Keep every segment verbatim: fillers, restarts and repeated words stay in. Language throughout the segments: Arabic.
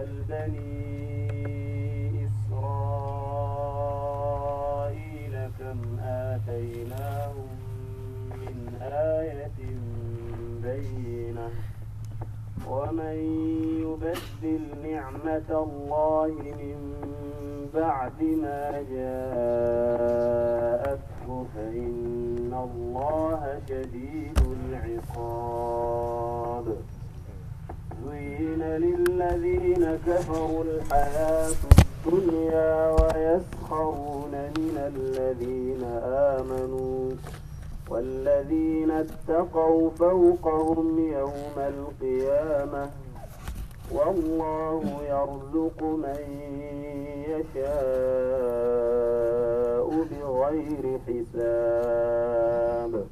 سل بني إسرائيل كم آتيناهم من آية بينة ومن يبدل نعمة الله من بعد ما جاءته فإن الله شديد العقاب زين للذين كفروا الحياة الدنيا ويسخرون من الذين آمنوا والذين اتقوا فوقهم يوم القيامة والله يرزق من يشاء بغير حساب.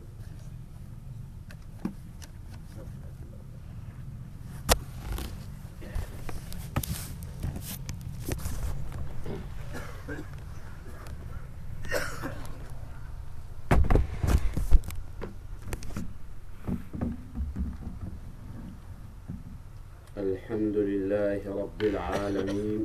الحمد لله رب العالمين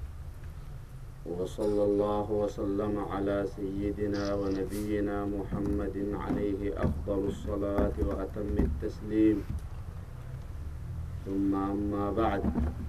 وصلى الله وسلم على سيدنا ونبينا محمد عليه أفضل الصلاة وأتم التسليم ثم أما بعد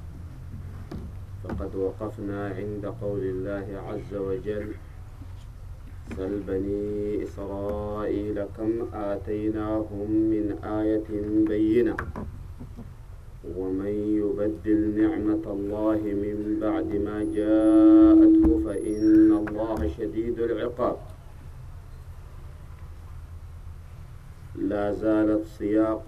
فقد وقفنا عند قول الله عز وجل سل بني إسرائيل كم آتيناهم من آية بينة ومن يبدل نعمة الله من بعد ما جاءته فإن الله شديد العقاب. لا زالت السياق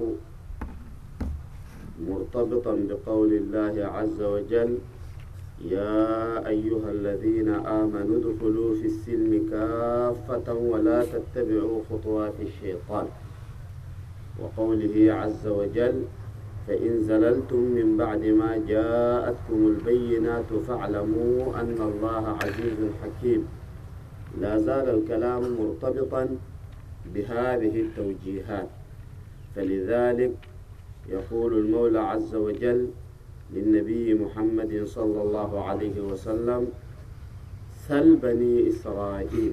مرتبطا بقول الله عز وجل يا أيها الذين آمنوا ادخلوا في السلم كافة ولا تتبعوا خطوات الشيطان، وقوله عز وجل فإن زللتم من بعد ما جاءتكم البينات فاعلموا أن الله عزيز حكيم. لا زال الكلام مرتبطا بهذه التوجيهات، فلذلك يقول المولى عز وجل للنبي محمد صلى الله عليه وسلم سل بني إسرائيل.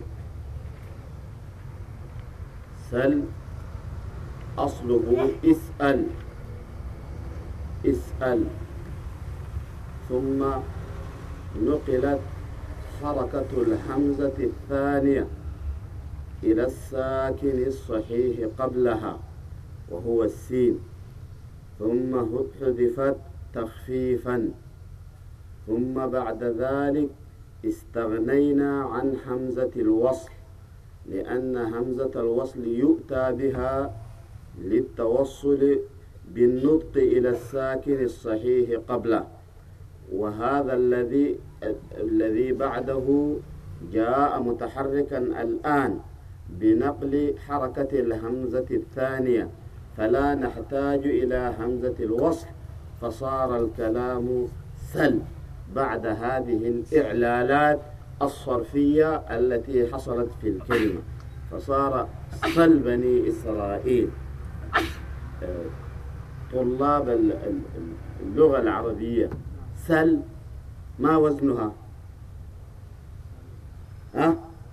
سل أصله اسأل اسأل، ثم نقلت حركة الحمزة الثانية إلى الساكن الصحيح قبلها وهو السين، ثم حذفت تخفيفا، ثم بعد ذلك استغنينا عن همزة الوصل، لأن همزة الوصل يؤتى بها للتوصل بالنطق إلى الساكن الصحيح قبله، وهذا الذي الذي بعده جاء متحركا الآن بنقل حركة الهمزة الثانية، فلا نحتاج إلى همزة الوصل، فصار الكلام سل بعد هذه الإعلالات الصرفية التي حصلت في الكلمة، فصار سل بني إسرائيل. طلاب اللغة العربية سل ما وزنها؟ ها؟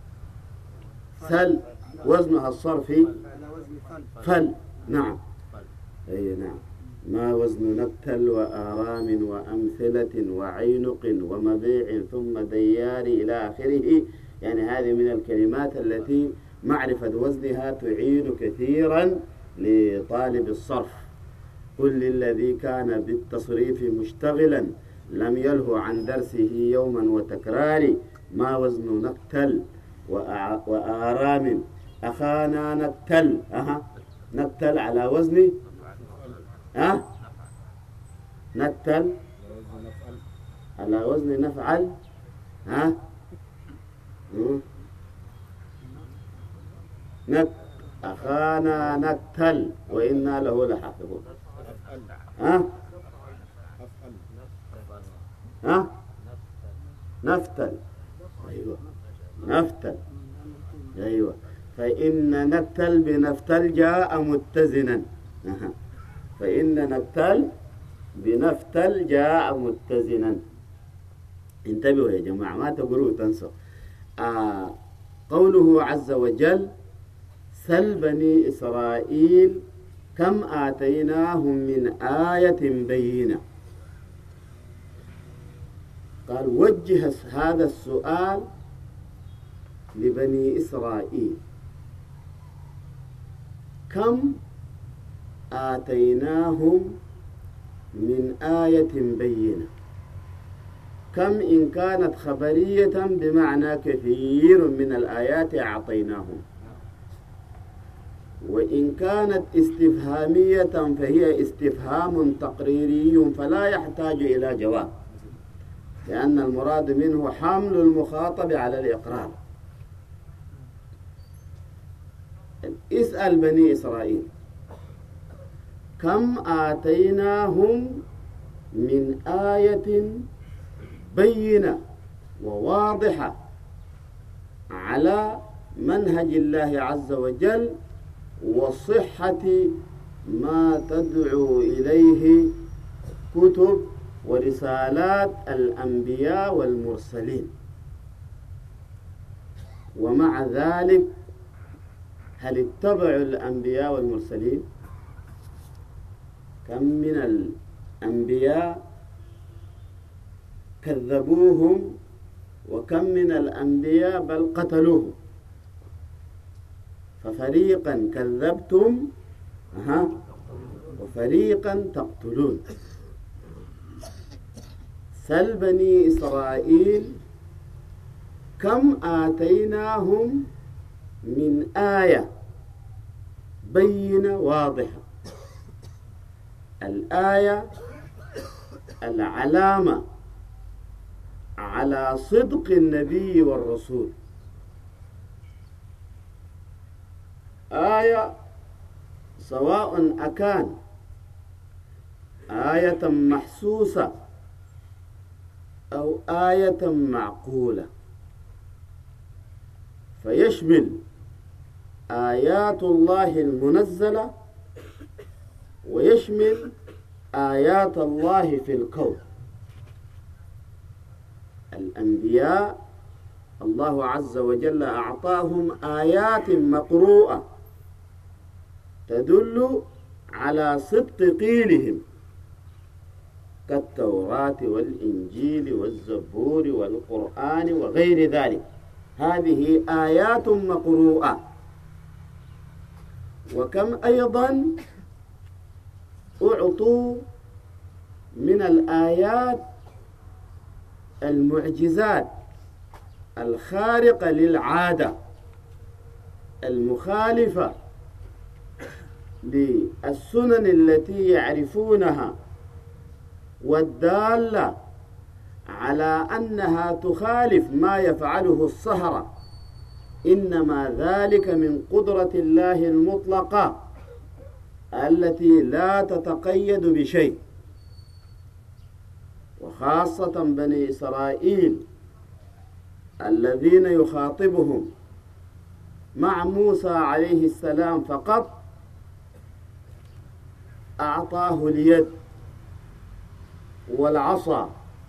سل وزنها الصرفي فل. نعم، أي نعم. ما وزن نكتل وآرام وأمثلة وعينق ومبيع ثم ديار إلى آخره. يعني هذه من الكلمات التي معرفة وزنها تعين كثيرا لطالب الصرف. قل للذي كان بالتصريف مشتغلا لم يله عن درسه يوما وتكرار ما وزن نكتل وآرام أخانا نكتل. أها، نكتل على وزن ها؟ نكتل على وزن نفعل. ها؟ نك أخانا نكتل وإنا له لحافظون. ها؟ ها؟ نفتل. أيوة، نفتل. أيوة، فإن نكتل بنفتل جاء متزنا. أها. فإن نكتل بنفتل جاء متزنا. انتبهوا يا جماعة ما تقولوا تنسوا. آه قوله عز وجل سل بني إسرائيل كم آتيناهم من آية بينة. قال وجه هذا السؤال لبني إسرائيل كم آتيناهم من آية بينة. كم إن كانت خبرية بمعنى كثير من الآيات أعطيناهم، وإن كانت استفهامية فهي استفهام تقريري فلا يحتاج إلى جواب، لأن المراد منه حمل المخاطب على الإقرار. اسأل بني إسرائيل كم آتيناهم من آية بينة وواضحة على منهج الله عز وجل وصحة ما تدعو إليه كتب ورسالات الأنبياء والمرسلين. ومع ذلك هل اتبعوا الأنبياء والمرسلين؟ كم من الأنبياء كذبوهم وكم من الأنبياء بل قتلوهم. ففريقا كذبتم أها وفريقا تقتلون. سل بني إسرائيل كم آتيناهم من آية بينة واضحة. الآية العلامة على صدق النبي والرسول. آية سواء أكان آية محسوسة أو آية معقولة، فيشمل آيات الله المنزلة ويشمل آيات الله في الكون. الأنبياء الله عز وجل أعطاهم آيات مقروءة تدل على صدق قيلهم كالتوراة والإنجيل والزبور والقرآن وغير ذلك. هذه آيات مقروءة. وكم أيضا أعطوا من الآيات المعجزات الخارقة للعادة المخالفة للسنن التي يعرفونها والدالة على أنها تخالف ما يفعله السحرة، إنما ذلك من قدرة الله المطلقة التي لا تتقيد بشيء. وخاصة بني إسرائيل الذين يخاطبهم مع موسى عليه السلام فقط أعطاه اليد والعصا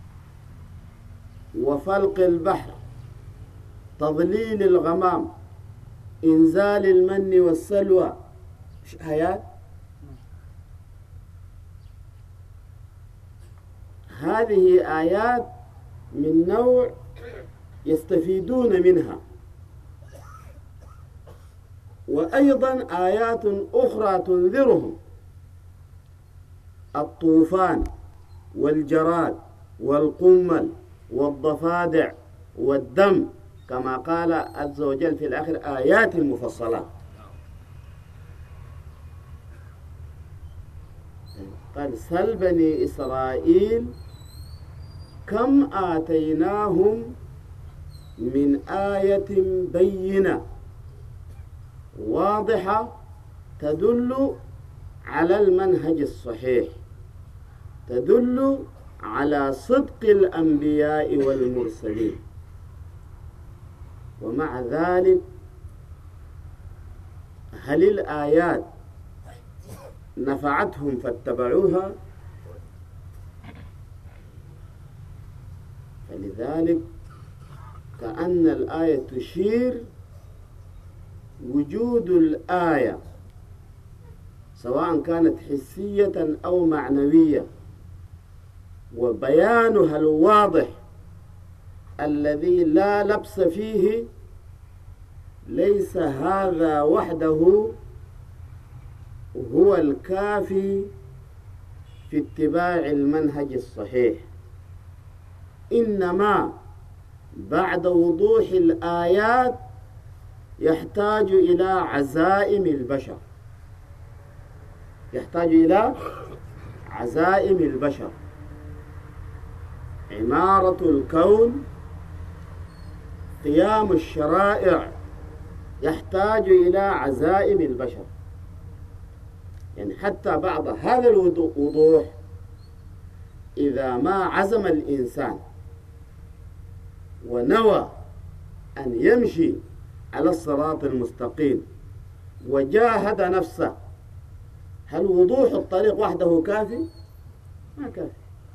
وفلق البحر، تضليل الغمام، إنزال المن والسلوى، آيات. هذه آيات من نوع يستفيدون منها. وأيضا آيات أخرى تنذرهم: الطوفان والجراد والقمل والضفادع والدم، كما قال عز وجل في الآخر آيات مفصلات. قال سل بني إسرائيل كم آتيناهم من آية بينة واضحة تدل على المنهج الصحيح، تدل على صدق الأنبياء والمرسلين. ومع ذلك هل الآيات نفعتهم فاتبعوها فلذلك كأن الآية تشير وجود الآية سواء كانت حسية أو معنوية وبيانها الواضح الذي لا لبس فيه ليس هذا وحده هو الكافي في اتباع المنهج الصحيح، إنما بعد وضوح الآيات يحتاج إلى عزائم البشر، يحتاج إلى عزائم البشر. عمارة الكون، قيام الشرائع يحتاج إلى عزائم البشر. يعني حتى بعد هذا الوضوح إذا ما عزم الإنسان ونوى أن يمشي على الصراط المستقيم وجاهد نفسه، هل وضوح الطريق وحده كافي؟ ما كافي.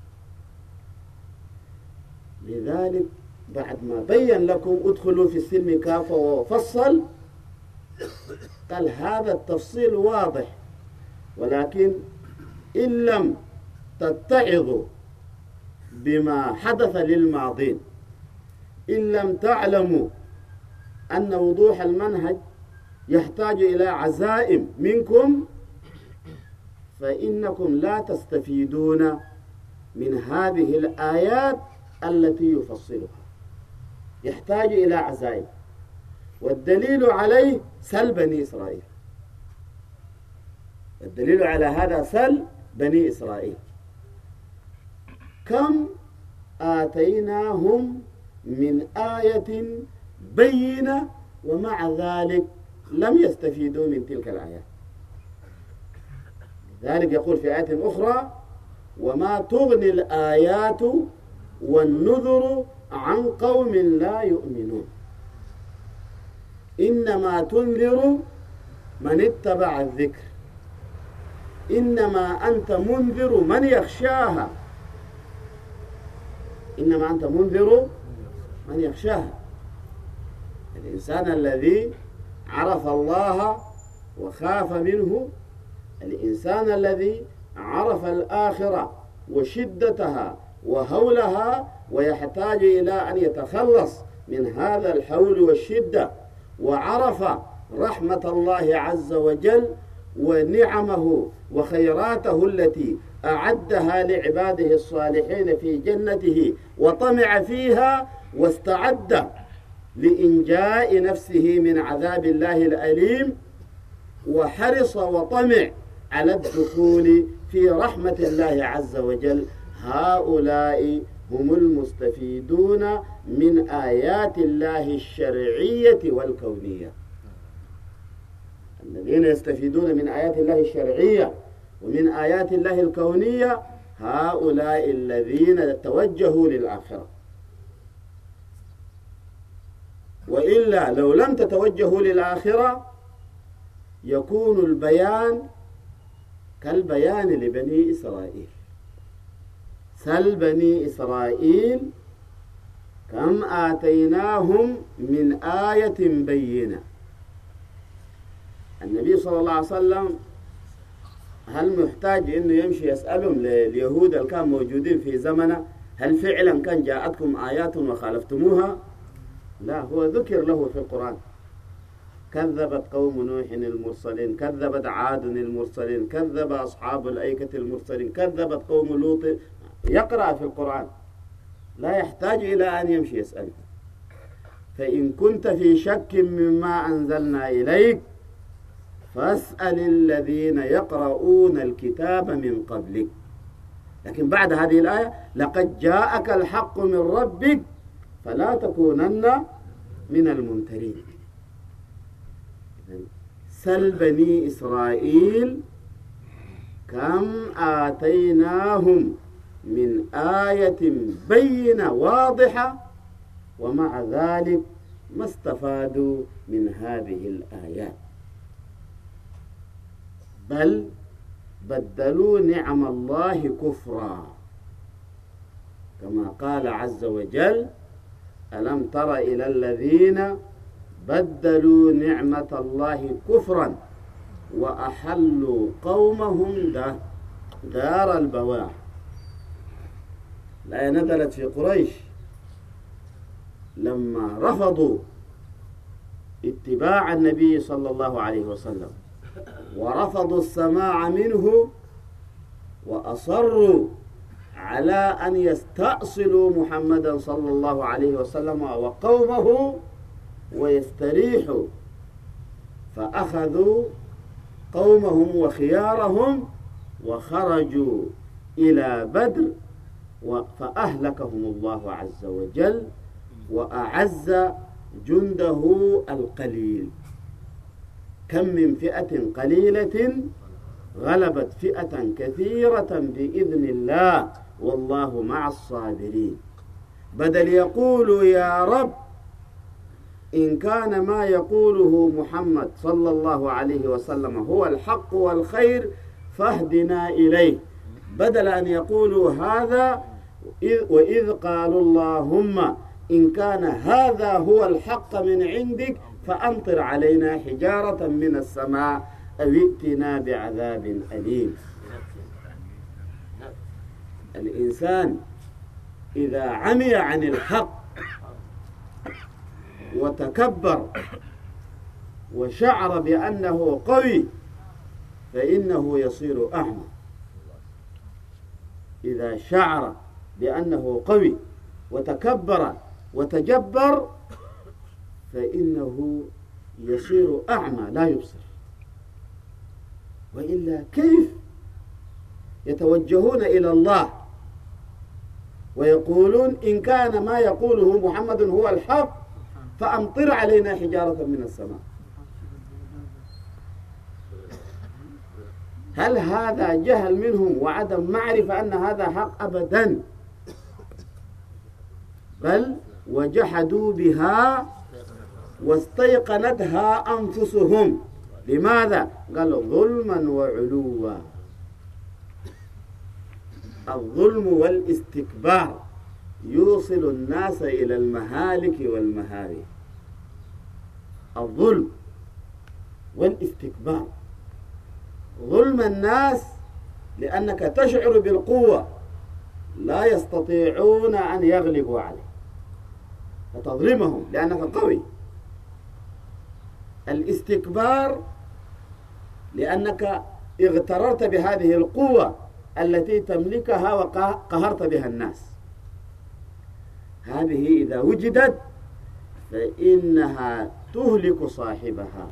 لذلك بعد ما بين لكم ادخلوا في السلم كافة وفصل، قال هذا التفصيل واضح، ولكن إن لم تتعظوا بما حدث للماضين، إن لم تعلموا أن وضوح المنهج يحتاج إلى عزائم منكم، فإنكم لا تستفيدون من هذه الآيات التي يفصلها. يحتاج إلى عزائم، والدليل عليه سل بني إسرائيل. الدليل على هذا سل بني إسرائيل. كم آتيناهم من آية بينة ومع ذلك لم يستفيدوا من تلك الآيات. ذلك يقول في آية أخرى: وما تغني الآيات والنذر عن قوم لا يؤمنون، إنما تنذر من اتبع الذكر، إنما أنت منذر من يخشاها، إنما أنت منذر من يخشاها. الإنسان الذي عرف الله وخاف منه، الإنسان الذي عرف الآخرة وشدتها وهولها ويحتاج إلى أن يتخلص من هذا الحول والشدة، وعرف رحمة الله عز وجل ونعمه وخيراته التي أعدها لعباده الصالحين في جنته، وطمع فيها واستعد لإنجاء نفسه من عذاب الله الأليم، وحرص وطمع على الدخول في رحمة الله عز وجل. هؤلاء هم المستفيدون من آيات الله الشرعية والكونية. الذين يستفيدون من آيات الله الشرعية ومن آيات الله الكونية هؤلاء الذين توجهوا للآخرة. وإلا لو لم تتوجهوا للآخرة يكون البيان كالبيان لبني إسرائيل. سل بني إسرائيل كم آتيناهم من آية بينة. النبي صلى الله عليه وسلم هل محتاج إنه يمشي يسألهم لليهود اللي كانوا موجودين في زمنه هل فعلا كان جاءتكم آيات وخالفتموها؟ لا، هو ذكر له في القرآن: كذبت قوم نوح المرسلين، كذبت عاد المرسلين، كذب أصحاب الأيكة المرسلين، كذبت قوم لوط. يقرأ في القرآن، لا يحتاج إلى أن يمشي يسأل. فإن كنت في شك مما أنزلنا إليك فاسأل الذين يقرؤون الكتاب من قبلك. لكن بعد هذه الآية: لقد جاءك الحق من ربك فلا تكونن من الممترين. سل بني إسرائيل كم آتيناهم من آية بينة واضحة ومع ذلك ما استفادوا من هذه الآيات، بل بدلوا نعم الله كفرا. كما قال عز وجل: ألم تر إلى الذين بدلوا نعمة الله كفرا وأحلوا قومهم دار البوار. الآية نزلت في قريش لما رفضوا اتباع النبي صلى الله عليه وسلم ورفضوا السماع منه وأصروا على أن يستأصلوا محمدا صلى الله عليه وسلم وقومه ويستريحوا، فأخذوا قومهم وخيارهم وخرجوا إلى بدر فأهلكهم الله عز وجل وأعز جنده القليل. كم من فئة قليلة غلبت فئة كثيرة بإذن الله والله مع الصابرين. بدل يقولوا يا رب إن كان ما يقوله محمد صلى الله عليه وسلم هو الحق والخير فاهدنا إليه، بدل أن يقولوا هذا وإذ قالوا اللهم إن كان هذا هو الحق من عندك فأمطر علينا حجارة من السماء أو ائتنا بعذاب أليم. الإنسان إذا عمي عن الحق وتكبر وشعر بأنه قوي فإنه يصير أعمى. إذا شعر بأنه قوي وتكبر وتجبر فإنه يصير أعمى لا يبصر. وإلا كيف يتوجهون إلى الله ويقولون إن كان ما يقوله محمد هو الحق فأمطر علينا حجارة من السماء؟ هل هذا جهل منهم وعدم معرفة أن هذا حق؟ أبدا، بل وجحدوا بها واستيقنتها أنفسهم. لماذا؟ قالوا ظلما وعلوا. الظلم والاستكبار يوصل الناس إلى المهالك والمهاوي. الظلم والاستكبار، ظلم الناس لأنك تشعر بالقوة لا يستطيعون أن يغلبوا عليه فتظلمهم لأنك قوي. الاستكبار لأنك اغتررت بهذه القوة التي تملكها وقهرت بها الناس. هذه إذا وجدت فإنها تهلك صاحبها.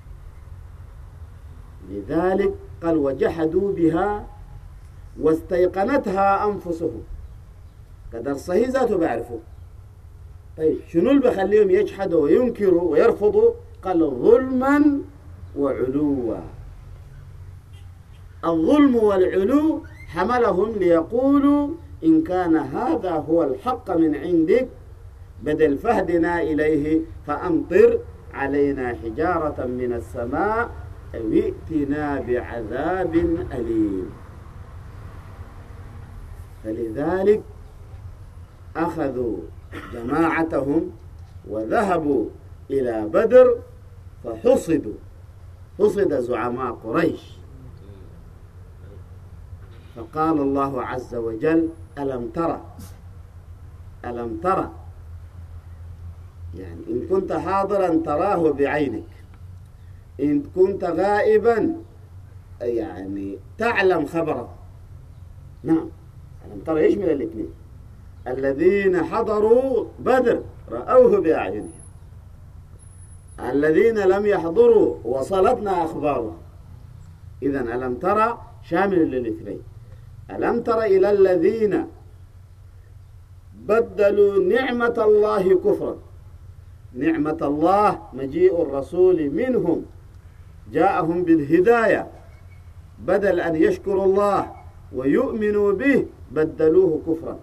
لذلك قال وجحدوا بها واستيقنتها أنفسهم. قدر صحيح ذاته بعرفه. طيب شنو اللي بخليهم يجحدوا وينكروا ويرفضوا؟ قال ظلما وعلوا. الظلم والعلو حملهم ليقولوا إن كان هذا هو الحق من عندك بدل فهدنا إليه فأمطر علينا حجارة من السماء أو ائتنا بعذاب أليم. فلذلك أخذوا جماعتهم وذهبوا إلى بدر فحصدوا، حصد زعماء قريش. فقال الله عز وجل ألم ترى، ألم ترى يعني إن كنت حاضرا تراه بعينك، إن كنت غائبا يعني تعلم خبره. نعم، ألم ترى يشمل الاثنين. الذين حضروا بدر رأوه بأعينهم، الذين لم يحضروا وصلتنا أخباره. إذن ألم ترى شامل للاثنين. ألم تر إلى الذين بدلوا نعمة الله كفرا. نعمة الله مجيء الرسول منهم جاءهم بالهداية، بدل أن يشكروا الله ويؤمنوا به بدلوه كفرا.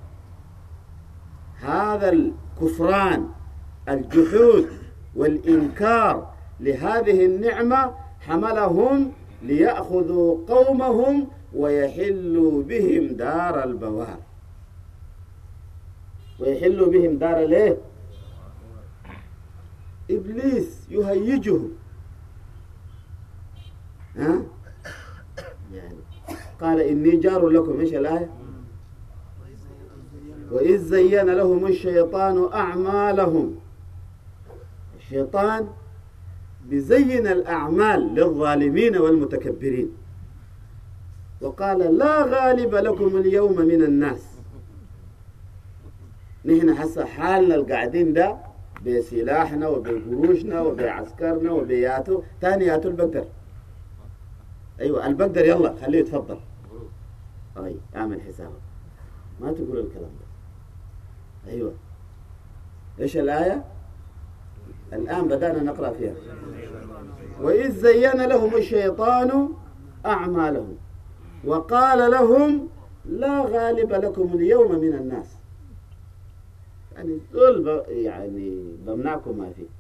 هذا الكفران الجحود والإنكار لهذه النعمة حملهم ليأخذوا قومهم ويحلوا بهم دار البوار. ويحل بهم دار ليه إبليس يهيجهم. ها يعني قال إني جار لكم. إيش الآية؟ وإذ زين لهم الشيطان أعمالهم. الشيطان بزين الأعمال للظالمين والمتكبرين، وقال لا غالب لكم اليوم من الناس. نحن حسا حالنا القاعدين ده بسلاحنا وبقروشنا وبعسكرنا وبياتو تاني ياتو البقدر. أيوة البقدر يلا خليه يتفضل. أي اعمل حسابك ما تقول الكلام ده. أيوة إيش الآية؟ الآن بدأنا نقرأ فيها. وإذ زين لهم الشيطان أعمالهم وقال لهم لا غالب لكم اليوم من الناس. يعني دول يعني بمنعكم ما فيه.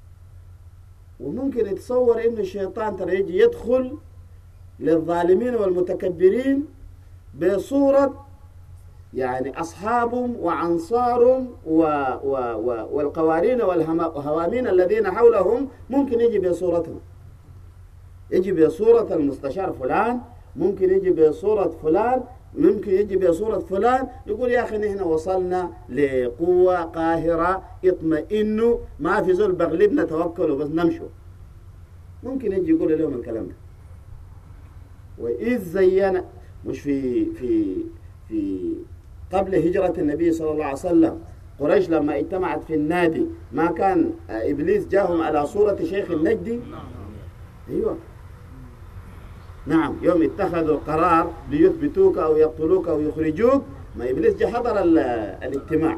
وممكن يتصور إن الشيطان ترى يجي يدخل للظالمين والمتكبرين بصورة يعني أصحابهم وعنصارهم و و و والقوارين والهوامين الذين حولهم. ممكن يجي بصورتهم، يجي بصورة المستشار فلان، ممكن يجي بصورة فلان، ممكن يجي بصورة فلان. يقول يا أخي نحن وصلنا لقوة قاهرة، اطمئنوا، ما في زول بغلبنا، توكلوا بس نمشوا. ممكن يجي يقول لهم الكلام ده. وإذ زين مش في في في قبل هجرة النبي صلى الله عليه وسلم قريش لما اجتمعت في النادي ما كان إبليس جاهم على صورة شيخ النجدي؟ أيوة نعم. يوم اتخذوا قرار ليثبتوك أو يقتلوك أو يخرجوك، ما إبليس جاء حضر الاجتماع.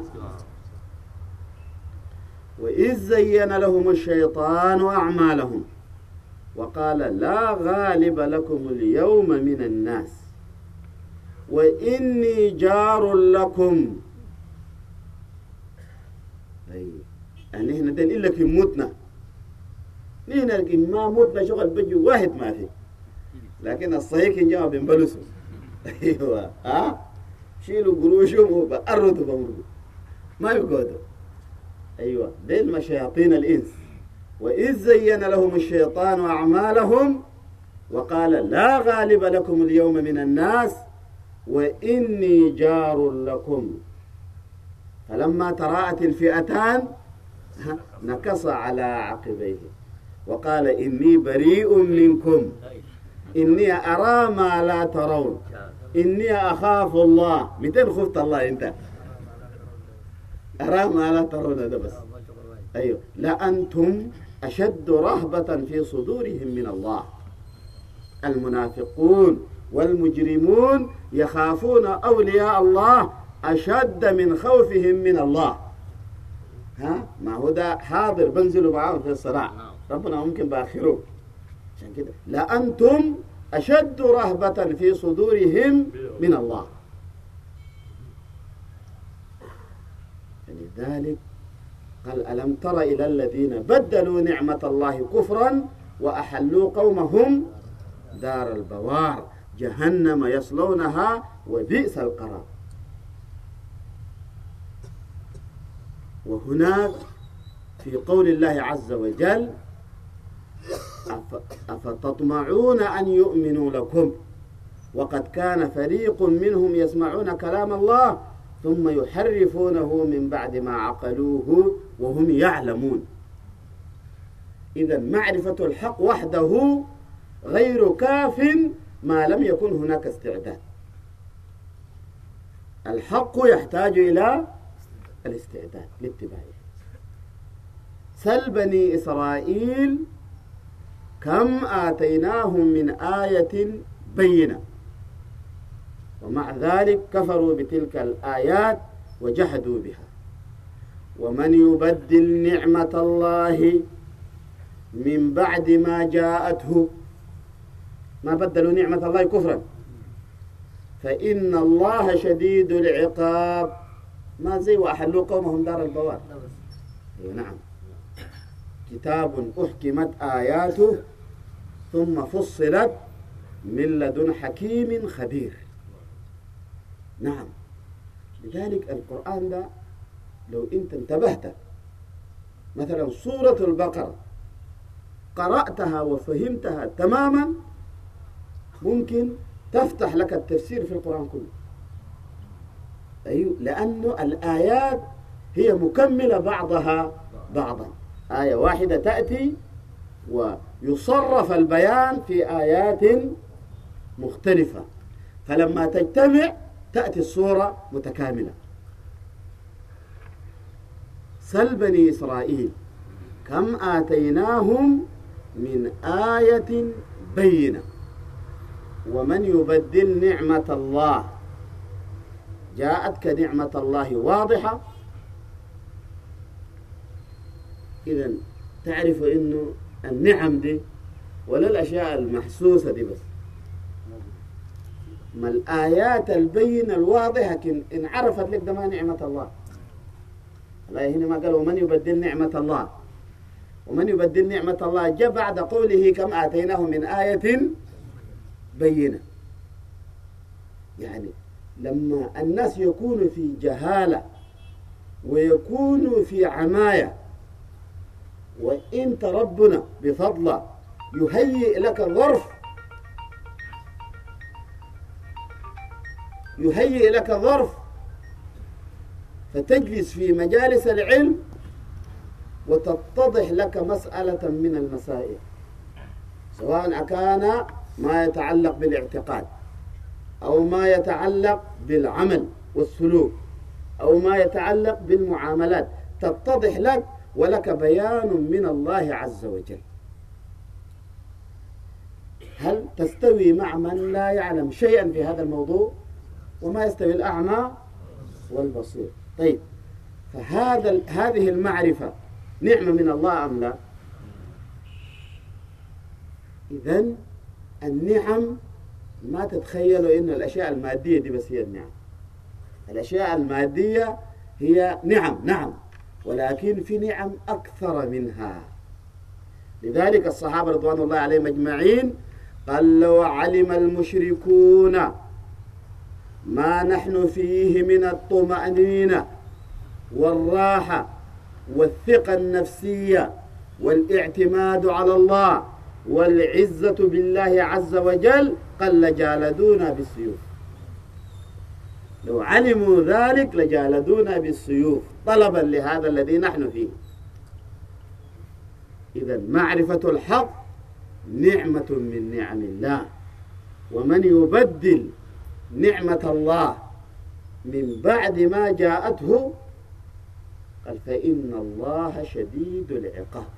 وإذ زين لهم الشيطان أعمالهم وقال لا غالب لكم اليوم من الناس وإني جار لكم. أي يعني إحنا دين إلا كي موتنا، نحن ما موتنا شغل بجي واحد ما في، لكن الصحيح إن جاء بنبلسوا. أيوة ها شيلوا قروشهم وبأرضوا بمرضوا ما يقعدوا. أيوة دين ما شياطين الإنس. وإذ زين لهم الشيطان أعمالهم وقال لا غالب لكم اليوم من الناس وإني جار لكم. فلما تراءت الفئتان نكص على عقبيه وقال إني بريء منكم إني أرى ما لا ترون إني أخاف الله. متين خفت الله أنت؟ أرى ما لا ترون هذا بس. أيوه لأنتم أشد رهبة في صدورهم من الله. المنافقون والمجرمون يخافون أولياء الله أشد من خوفهم من الله. ها ما هو ده حاضر بنزلوا معاهم في الصراع، ربنا ممكن بآخره. عشان كده لأنتم أشد رهبة في صدورهم من الله. لذلك قال ألم تر إلى الذين بدلوا نعمة الله كفرا وأحلوا قومهم دار البوار جهنم يصلونها وبئس القرار. وهناك في قول الله عز وجل أفتطمعون أن يؤمنوا لكم وقد كان فريق منهم يسمعون كلام الله ثم يحرفونه من بعد ما عقلوه وهم يعلمون. إذا معرفة الحق وحده غير كاف ما لم يكن هناك استعداد. الحق يحتاج إلى الاستعداد لاتباعه. سل بني إسرائيل كم آتيناهم من آية بينة ومع ذلك كفروا بتلك الآيات وجحدوا بها. ومن يبدل نعمة الله من بعد ما جاءته، ما بدلوا نعمة الله كفرا، فإن الله شديد العقاب. ما زي وأحلوا قومهم دار البوار. نعم كتاب أحكمت آياته ثم فصلت من لدن حكيم خبير. نعم لذلك القرآن ده لو أنت انتبهت مثلا سورة البقرة قرأتها وفهمتها تماما ممكن تفتح لك التفسير في القرآن كله. أيوه، لأنه الآيات هي مكملة بعضها بعضا، آية واحدة تأتي ويصرف البيان في آيات مختلفة، فلما تجتمع تأتي الصورة متكاملة. سل بني إسرائيل كم آتيناهم من آية بينة ومن يبدل نعمة الله، جاءتك نعمة الله واضحة، إذن تعرف إنه النعم دي ولا الأشياء المحسوسة دي بس، ما الآيات البينة الواضحة إن عرفت لك ده ما نعمة الله. الله هنا ما قال ومن يبدل نعمة الله، ومن يبدل نعمة الله جاء بعد قوله كم آتيناه من آية بينة. يعني لما الناس يكونوا في جهالة ويكونوا في عماية وإنت ربنا بفضله يهيئ لك ظرف يهيئ لك ظرف فتجلس في مجالس العلم وتتضح لك مسألة من المسائل، سواء كان ما يتعلق بالاعتقاد أو ما يتعلق بالعمل والسلوك أو ما يتعلق بالمعاملات، تتضح لك ولك بيان من الله عز وجل. هل تستوي مع من لا يعلم شيئا في هذا الموضوع؟ وما يستوي الأعمى والبصير. طيب، فهذا هذه المعرفة نعمة من الله أم لا؟ إذن النعم ما تتخيلوا إن الأشياء المادية دي بس هي النعم. الأشياء المادية هي نعم نعم، ولكن في نعم أكثر منها. لذلك الصحابة رضوان الله عليهم أجمعين قال لو علم المشركون ما نحن فيه من الطمأنينة والراحة والثقة النفسية والاعتماد على الله والعزة بالله عز وجل قال لجالدونا بالسيوف. لو علموا ذلك لجالدونا بالسيوف طلبا لهذا الذي نحن فيه. إذا معرفة الحق نعمة من نعم الله، ومن يبدل نعمة الله من بعد ما جاءته قال فإن الله شديد العقاب.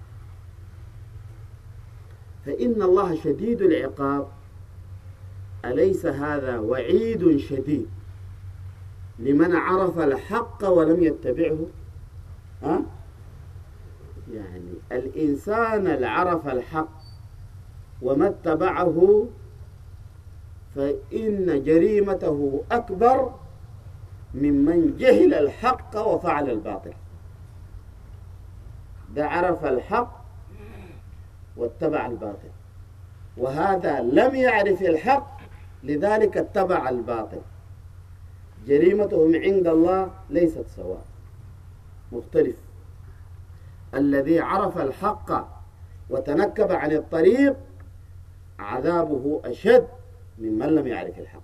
فإن الله شديد العقاب، أليس هذا وعيد شديد لمن عرف الحق ولم يتبعه؟ ها؟ يعني الإنسان اللي عرف الحق وما اتبعه فإن جريمته أكبر ممن جهل الحق وفعل الباطل. ده عرف الحق واتبع الباطل، وهذا لم يعرف الحق لذلك اتبع الباطل. جريمتهم عند الله ليست سواء، مختلف. الذي عرف الحق وتنكب عن الطريق عذابه أشد ممن لم يعرف الحق.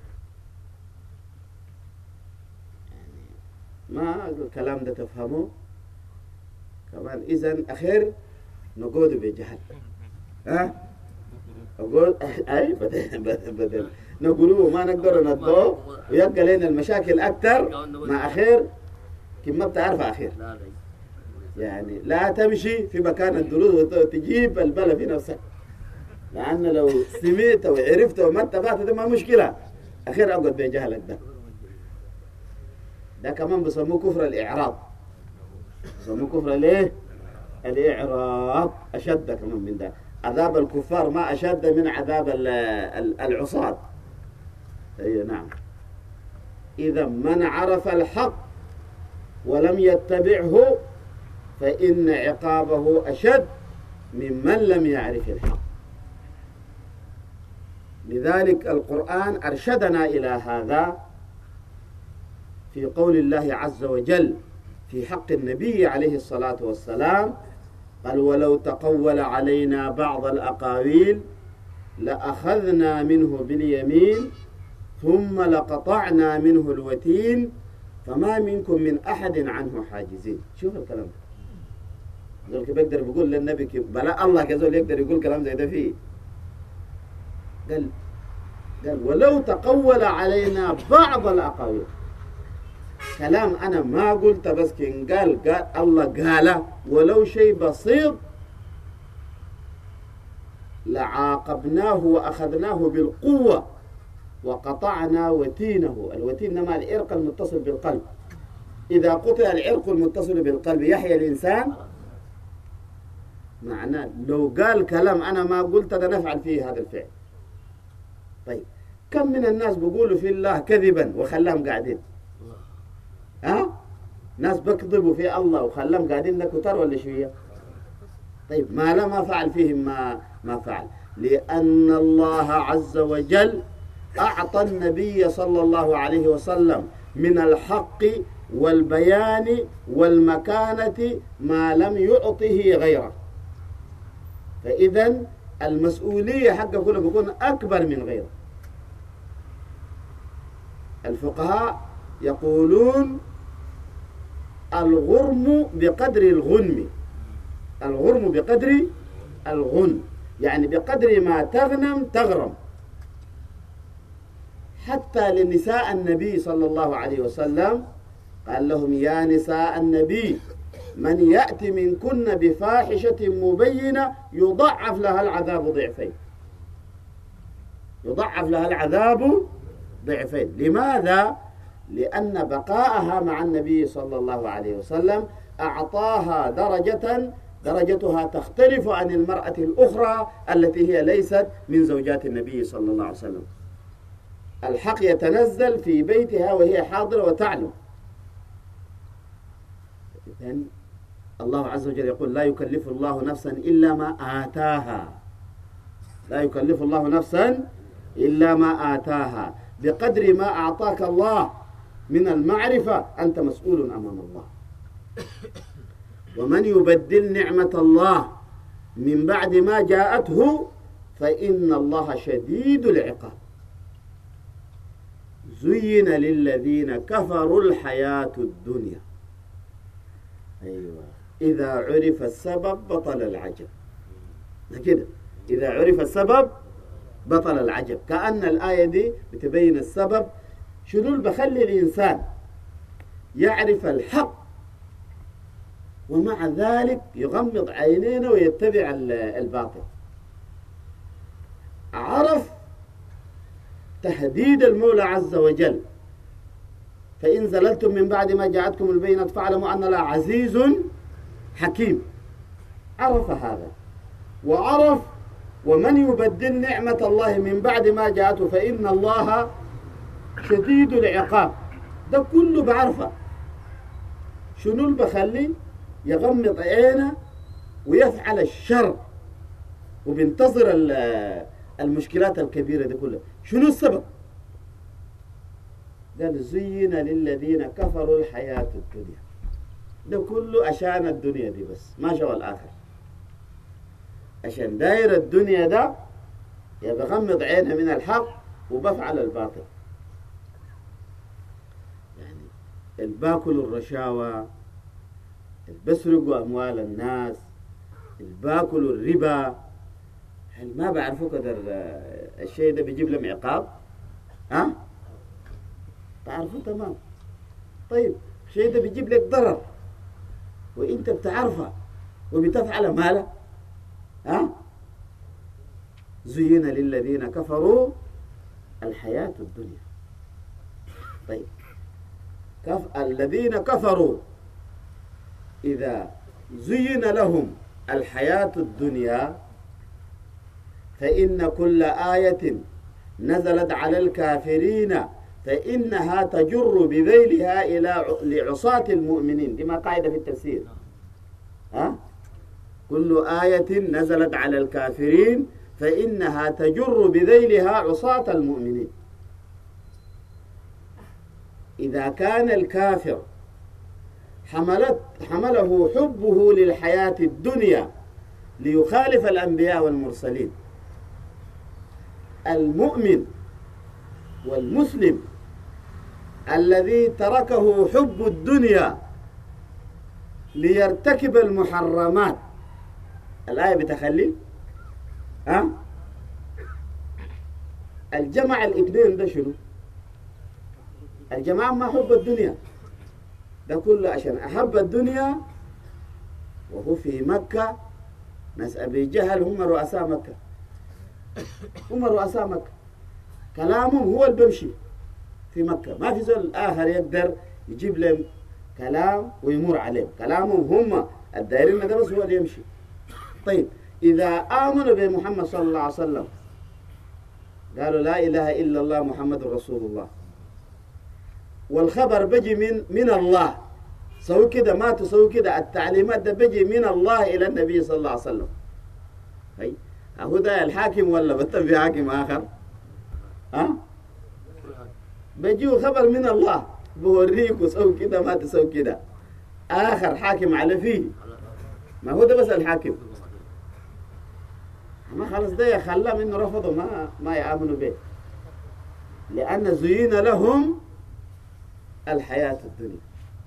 يعني ما الكلام ده تفهمه كمان. إذن أخير نقود بجهل، ها أقول أي بدل بدل نقولوا ما نقدر ندو ويبقى لنا المشاكل أكثر. مع أخير كم بتعرف أخير، يعني لا تمشي في مكان الدروس وتجيب البلا في نفسك، لأن لو سمعت وعرفت وما اتبعت ده ما مشكلة. أخير أقعد بجهلك ده. ده كمان بسموه كفر الإعراض. بسموه كفر ليه؟ الإعراض أشد كمان من ده. عذاب الكفار ما أشد من عذاب العصاة. أي نعم. إذا من عرف الحق ولم يتبعه فإن عقابه أشد ممن لم يعرف الحق. لذلك القرآن أرشدنا إلى هذا في قول الله عز وجل في حق النبي عليه الصلاة والسلام قال ولو تقول علينا بعض الأقاويل لأخذنا منه باليمين ثم لقطعنا منه الوتين فما منكم من أحد عنه حاجزين. شوف الكلام ده ذلك بيقدر بيقول للنبي كيف بلا الله كذول يقدر يقول كلام زي ده فيه. قال قال ولو تقول علينا بعض الأقاويل، كلام أنا ما قلت بس كن قال قال الله قال ولو شيء بسيط لعاقبناه وأخذناه بالقوة وقطعنا وتينه. الوتين نما العرق المتصل بالقلب، إذا قطع العرق المتصل بالقلب يحيى الإنسان. معناه لو قال كلام أنا ما قلت ده نفعل فيه هذا الفعل. طيب كم من الناس بيقولوا في الله كذبا وخلاهم قاعدين؟ ها؟ ناس بكذبوا في الله وخلاهم قاعدين ده كتر ولا شوية؟ طيب ما لا ما فعل فيهم ما ما فعل، لأن الله عز وجل أعطى النبي صلى الله عليه وسلم من الحق والبيان والمكانة ما لم يعطه غيره. فإذا المسؤولية حق كله بيكون أكبر من غيره. الفقهاء يقولون الغرم بقدر الغنم، الغرم بقدر الغنم، يعني بقدر ما تغنم تغرم. حتى لنساء النبي صلى الله عليه وسلم قال لهم يا نساء النبي من يأتي منكن بفاحشة مبينة يضعف لها العذاب ضعفين، يضعف لها العذاب ضعفين. لماذا؟ لأن بقاءها مع النبي صلى الله عليه وسلم أعطاها درجة درجتها تختلف عن المرأة الأخرى التي هي ليست من زوجات النبي صلى الله عليه وسلم. الحق يتنزل في بيتها وهي حاضرة وتعلم. إذن الله عز وجل يقول لا يكلف الله نفسا إلا ما آتاها، لا يكلف الله نفسا إلا ما آتاها. بقدر ما أعطاك الله من المعرفة أنت مسؤول أمام الله. ومن يبدل نعمة الله من بعد ما جاءته فإن الله شديد العقاب. زين للذين كفروا الحياة الدنيا. أيوة إذا عرف السبب بطل العجب. كده إذا عرف السبب بطل العجب. كأن الآية دي بتبين السبب شنو اللي بخلي الإنسان يعرف الحق ومع ذلك يغمض عينينه ويتبع الباطل. عرف تهديد المولى عز وجل فإن زللتم من بعد ما جاءتكم البينات فاعلموا أن الله عزيز حكيم. عرف هذا وعرف ومن يبدل نعمة الله من بعد ما جاءته فإن الله شديد العقاب. ده كله بعرفه. شنو اللي بخلي يغمض عينه ويفعل الشر وبينتظر المشكلات الكبيرة دي كلها؟ شنو السبب؟ قال زين للذين كفروا الحياة الدنيا. ده كله عشان الدنيا دي بس، ما شاء الآخر. عشان داير الدنيا ده يا بغمض عينها من الحق وبفعل الباطل. يعني الباكل الرشاوى، البسرقوا أموال الناس، الباكل الربا. هل ما بعرفوا قدر الشيء ده بيجيب لهم عقاب؟ ها؟ تعرفوا تمام. طيب الشيء ده بيجيب لك ضرر وانت بتعرفه وبتفعل ماله. ها؟ زين للذين كفروا الحياة الدنيا. طيب كف... الذين كفروا إذا زين لهم الحياة الدنيا فإن كل آية نزلت على الكافرين فإنها تجر بذيلها إلى لعصاة المؤمنين. دي ما قاعدة في التفسير. ها؟ كل آية نزلت على الكافرين فإنها تجر بذيلها عصاة المؤمنين. إذا كان الكافر حملت حمله حبه للحياة الدنيا ليخالف الأنبياء والمرسلين. المؤمن والمسلم الذي تركه حب الدنيا ليرتكب المحرمات، الآية بتخلي ها الجمع الاثنين ده شنو؟ الجماعة ما حب الدنيا، ده كله عشان أحب الدنيا وهو في مكة. ناس أبي جهل هم رؤساء مكة، هم رؤساء مكة، كلامهم هو اللي بمشي في مكة، ما في زول آخر يقدر يجيب لهم كلام ويمر عليهم، كلامهم هم الدائرين ده بس هو اللي يمشي. طيب إذا آمنوا بمحمد صلى الله عليه وسلم قالوا لا إله إلا الله محمد رسول الله، والخبر بجي من من الله، سوي كده ما تسوي كده، التعليمات ده بجي من الله إلى النبي صلى الله عليه وسلم. هي هو ده الحاكم ولا بتبي حاكم آخر؟ ها؟ بيجيو خبر من الله بوريكوا سوي كده ما تسوي كده، آخر حاكم على فيه، ما هو ده بس الحاكم. ما خلص ده خلاه منه رفضوا ما ما يعاملوا به، لأن زين لهم الحياة الدنيا.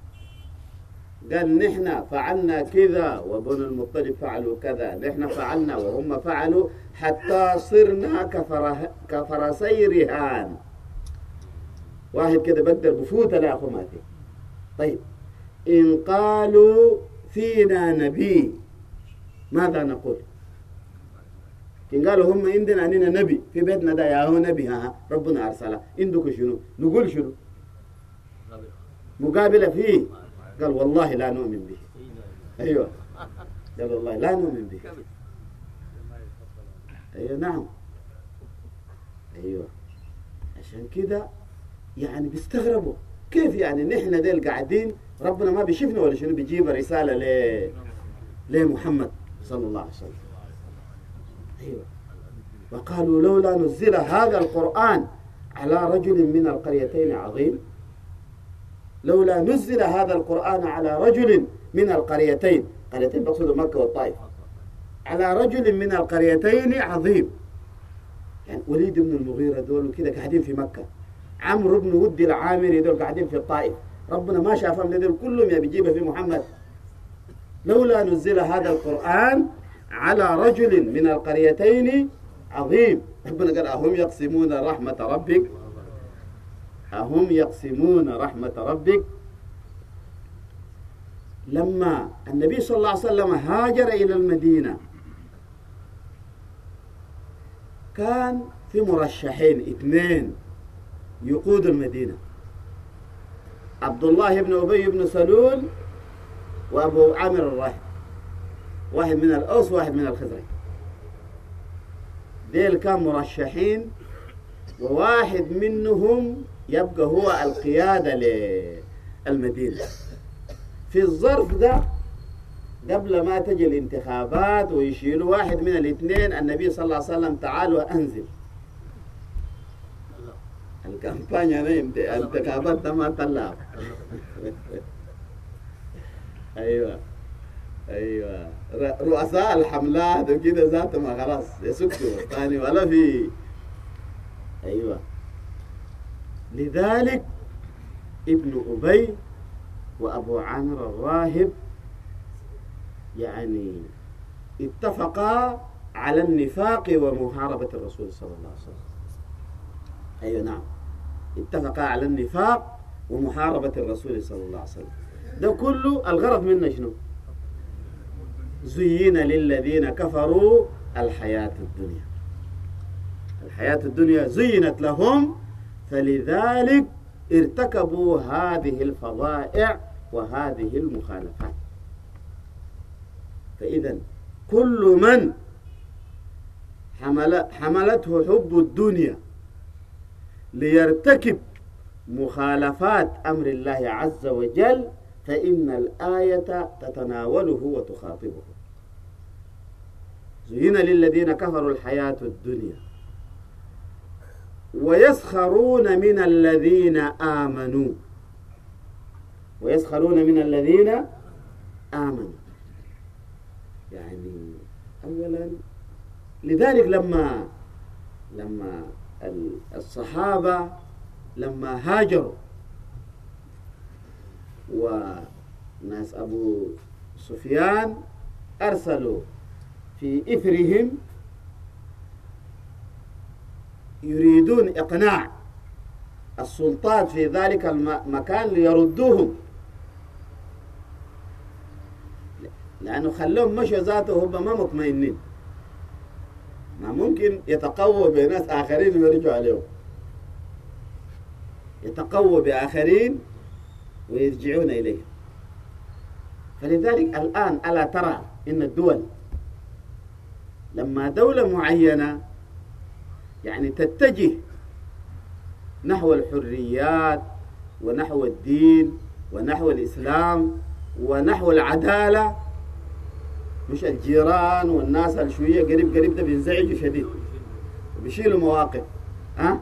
قال نحن فعلنا كذا وبنو المطلب فعلوا كذا، نحن فعلنا وهم فعلوا حتى صرنا كفره كفرسي رهان. واحد كده بقدر بفوت لا أخو ماتي. طيب إن قالوا فينا نبي ماذا نقول؟ إن قالوا هم عندنا أننا نبي في بيتنا ده يا هو نبي، ها ربنا أرسله، عندك شنو؟ نقول شنو؟ مقابلة فيه. قال والله لا نؤمن به. أيوة قال والله لا نؤمن به. أيوة نعم. أيوة عشان كده يعني بيستغربوا كيف يعني نحن ديل قاعدين ربنا ما بيشوفنا ولا شنو، بيجيب رسالة ل لمحمد صلى الله عليه وسلم. أيوة. وقالوا لولا نزل هذا القرآن على رجل من القريتين عظيم، لولا نزل هذا القرآن على رجل من القريتين، قريتين بقصد مكة والطائف، على رجل من القريتين عظيم. يعني وليد بن المغيرة دول كده قاعدين في مكة، عمرو بن ود العامري دول قاعدين في الطائف، ربنا ما شافهم دول كلهم يا بيجيبها في محمد. لولا نزل هذا القرآن على رجل من القريتين عظيم. ربنا قال أهم يقسمون رحمة ربك، أهم يقسمون رحمة ربك. لما النبي صلى الله عليه وسلم هاجر إلى المدينة كان في مرشحين اثنين يقود المدينة، عبد الله بن أبي بن سلول وأبو عامر الراهب، واحد من الأوس واحد من الخزرج. ديل كان مرشحين، وواحد منهم يبقى هو القيادة للمدينة. في الظرف ده قبل ما تجي الانتخابات ويشيلوا واحد من الاثنين، النبي صلى الله عليه وسلم تعالوا أنزل الكامبانيا نيم الانتخابات ده ما طلع. أيوة أيوة رؤساء الحملات وكده ذاته ما خلاص يسكتوا ثاني ولا في. أيوة لذلك ابن أبي وأبو عامر الراهب يعني اتفقا على النفاق ومحاربة الرسول صلى الله عليه وسلم. أيوة نعم اتفقا على النفاق ومحاربة الرسول صلى الله عليه وسلم. ده كله الغرض منه شنو؟ زين للذين كفروا الحياة الدنيا، الحياة الدنيا زينت لهم فلذلك ارتكبوا هذه الفظائع وهذه المخالفات. فإذا كل من حمل حملته حب الدنيا ليرتكب مخالفات أمر الله عز وجل فإن الآية تتناوله وتخاطبه. زين للذين كفروا الحياة الدنيا ويسخرون من الذين آمنوا. ويسخرون من الذين آمنوا. يعني أولا لذلك لما لما الصحابة لما هاجروا وناس أبو سفيان أرسلوا في إثرهم يريدون إقناع السلطات في ذلك المكان ليردوهم، لأنه خلوهم مشوا ذاته هم ما مطمئنين، ما ممكن يتقووا بناس آخرين ويرجعوا عليهم، يتقووا بآخرين ويرجعون إليه. فلذلك الآن ألا ترى إن الدول لما دولة معينة يعني تتجه نحو الحريات ونحو الدين ونحو الإسلام ونحو العدالة، مش الجيران والناس اللي شوية قريب قريب ده بينزعجوا شديد وبيشيلوا مواقف. ها؟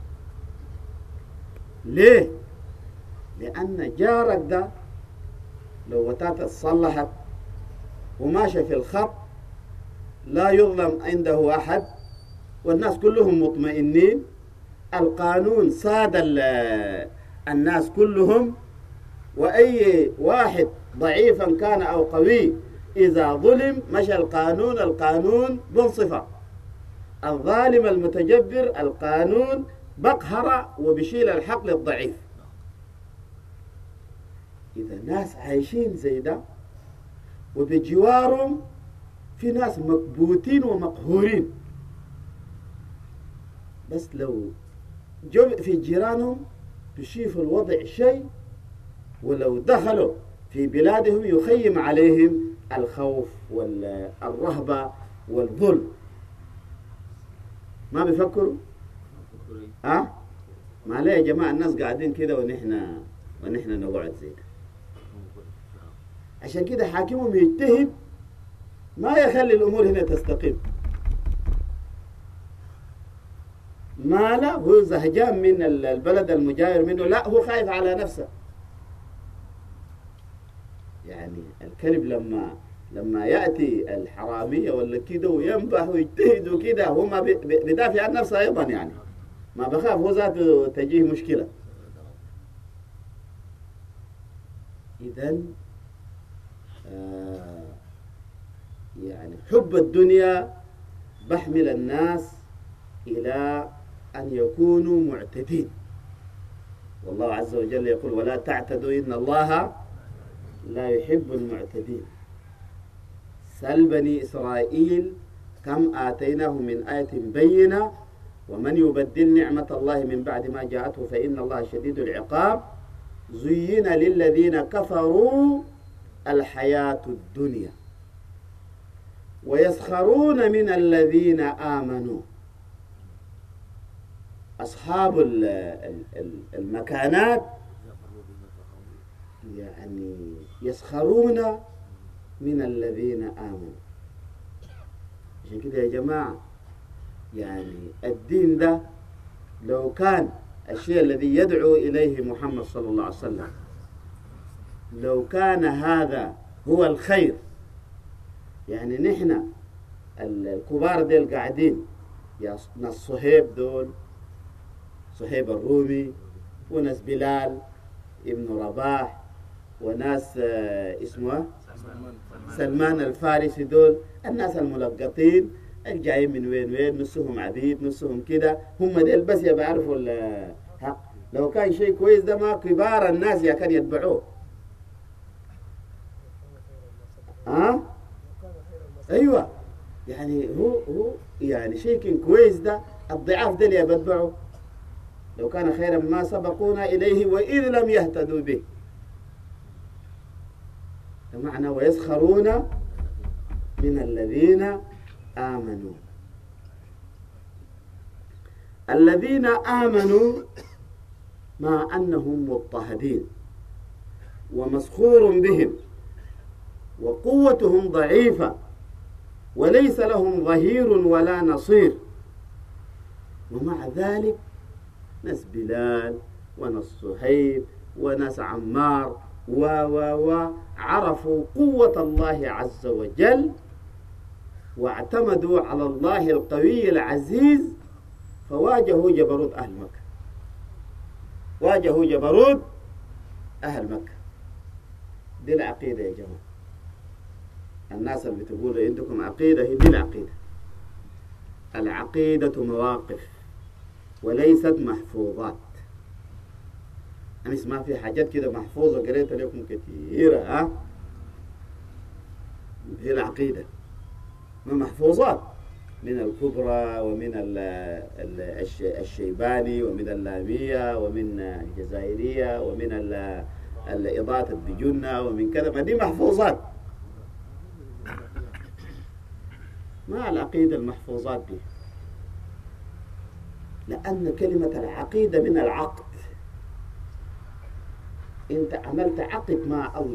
ليه؟ لأن جارك ده لو وتاتا صلحت وماشى في الخط لا يظلم عنده أحد والناس كلهم مطمئنين، القانون ساد الناس كلهم، وأي واحد ضعيفا كان أو قوي إذا ظلم مشى القانون، القانون بنصفة، الظالم المتجبر القانون بقهر وبشيل الحق للضعيف. إذا ناس عايشين زي ده وبجوارهم في ناس مكبوتين ومقهورين، بس لو جو في جيرانهم بيشوفوا الوضع شيء، ولو دخلوا في بلادهم يخيم عليهم الخوف والرهبة والظلم. ما بيفكروا؟ ها؟ أه؟ ما ليه يا جماعة الناس قاعدين كده ونحن ونحن نقعد زي ده؟ عشان كده حاكمهم يجتهد ما يخلي الأمور هنا تستقيم. ما لا هو زهجان من البلد المجاور منه، لا هو خايف على نفسه. يعني الكلب لما لما يأتي الحرامية ولا كده وينبح ويجتهد وكده هو ما بيدافع عن نفسه أيضا، يعني ما بخاف هو ذاته تجيه مشكلة. إذن آه يعني حب الدنيا بحمل الناس إلى أن يكونوا معتدين، والله عز وجل يقول ولا تعتدوا إن الله لا يحب المعتدين. سل بني إسرائيل كم آتيناهم من آية بينة ومن يبدل نعمة الله من بعد ما جاءته فإن الله شديد العقاب. زين للذين كفروا الحياة الدنيا ويسخرون من الذين آمنوا. أصحاب المكانات يعني يسخرون من الذين آمنوا. عشان كده يا جماعة يعني الدين ده لو كان الشيء الذي يدعو إليه محمد صلى الله عليه وسلم، لو كان هذا هو الخير، يعني نحن الكبار ديل قاعدين يا ناس صهيب دول، صهيب الرومي وناس بلال ابن رباح وناس اسمه سلمان الفارسي، دول الناس الملقطين الجايين من وين وين، نصهم عبيد نصهم كده، هم ديل بس يعرفوا الحق. لو كان شيء كويس ده ما كبار الناس يا كان يتبعوه. ها أه؟ ايوه يعني هو هو يعني شيء كويس ده الضعاف ده اللي يتبعوا. لو كان خيرا ما سبقونا إليه وإذ لم يهتدوا به. بمعنى ويسخرون من الذين آمنوا. الذين آمنوا مع أنهم مضطهدين ومسخور بهم وقوتهم ضعيفة وليس لهم ظهير ولا نصير، ومع ذلك ناس بلال وناس صهيب وناس عمار و و وعرفوا قوة الله عز وجل واعتمدوا على الله القوي العزيز، فواجهوا جبروت أهل مكة، واجهوا جبروت أهل مكة. دي العقيدة يا جماعة. الناس اللي بتقولوا عندكم عقيدة، هي دي العقيدة. العقيدة مواقف وليست محفوظات. أنا اسمع في حاجات كده محفوظة قريت لكم كثيرة، ها؟ هي العقيدة من محفوظات، من الكبرى ومن ال ال الشيباني ومن اللامية ومن الجزائرية ومن الإضاءة الدجنة ومن كذا، ما دي محفوظات. ما العقيدة المحفوظات دي؟ لأن كلمة العقيدة من العقد. أنت عملت عقد مع الله.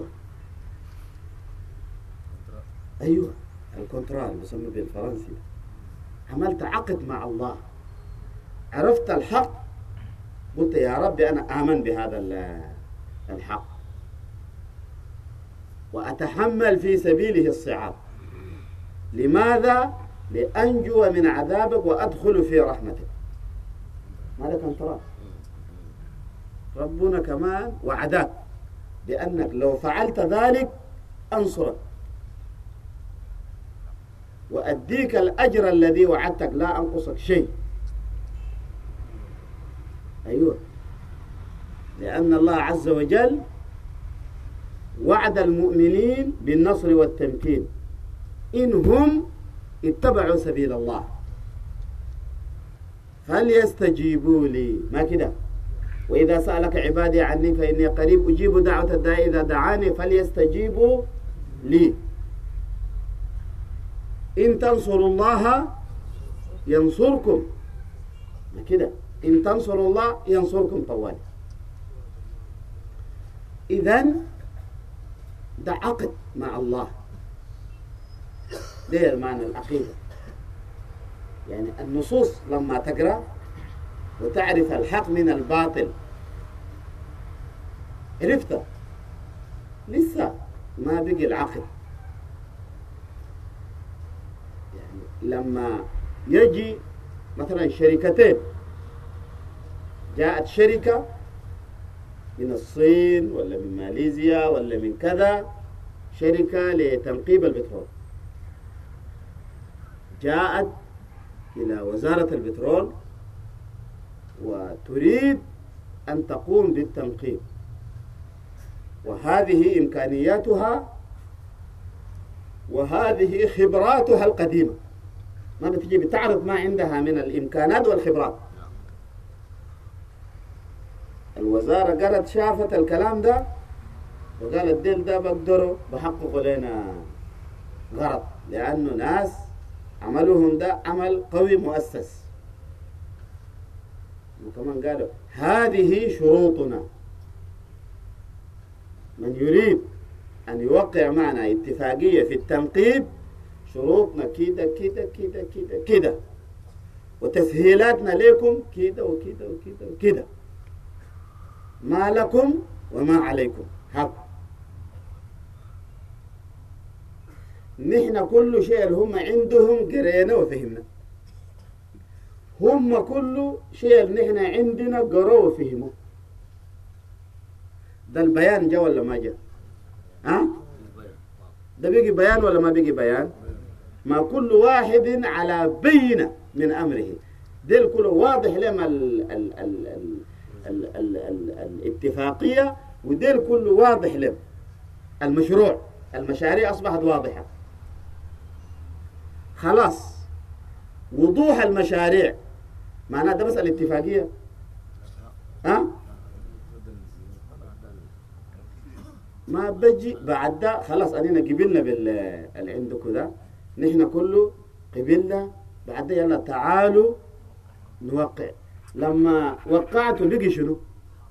أيوة، الكونترال بسموه بالفرنسي. عملت عقد مع الله، عرفت الحق، قلت يا ربي أنا آمن بهذا الحق وأتحمل في سبيله الصعاب. لماذا؟ لأنجو من عذابك وأدخل في رحمتك. ماذا كونترال؟ ربنا كمان وعدك بأنك لو فعلت ذلك أنصرك وأديك الأجر الذي وعدتك، لا أنقصك شيء. أيوة، لأن الله عز وجل وعد المؤمنين بالنصر والتمكين إن هم اتبعوا سبيل الله. فليستجيبوا لي، ما كده؟ وإذا سألك عبادي عني فإني قريب أجيب دعوة الداعي إذا دعاني فليستجيبوا لي. إن تنصروا الله ينصركم، ما كده؟ إن تنصروا الله ينصركم طوال. إذن ده عقد مع الله. ده معنى العقيدة. يعني النصوص لما تقرأ وتعرف الحق من الباطل، عرفت، لسه ما بقي العقد. يعني لما يجي مثلا شركتين، جاءت شركة من الصين ولا من ماليزيا ولا من كذا، شركة لتنقيب البترول، جاءت إلى وزارة البترول وتريد أن تقوم بالتنقيب، وهذه إمكانياتها وهذه خبراتها القديمة. ما بتجي بتعرض ما عندها من الإمكانات والخبرات. الوزارة قالت شافت الكلام ده وقالت ديل ده بقدروا بحققوا لنا غرض، لأنه ناس عملهم ده عمل قوي مؤسس. وكمان قالوا هذه شروطنا، من يريد أن يوقع معنا اتفاقية في التنقيب شروطنا كده كده كده كده كده، وتسهيلاتنا لكم كده وكده وكده وكده، ما لكم وما عليكم حق. نحن كل شيء اللي هم عندهم قرينا وفهمنا، هم كل شيء اللي نحن عندنا قروا وفهموا. ده البيان جا ولا ما جا؟ ها؟ ده بيجي بيان ولا ما بيجي بيان؟ ما كل واحد على بينة من أمره. ده الكل واضح لهم ال ال ال ال ال ال ال الاتفاقية، وده الكل واضح لهم المشروع. المشاريع أصبحت واضحة خلاص. وضوح المشاريع معناه ده بس الاتفاقية. ها؟ ما بجي بعد ده خلاص أننا قبلنا باللي عندكم ده، نحن كله قبلنا، بعد ده يلا تعالوا نوقع. لما وقعتوا بقي شنو؟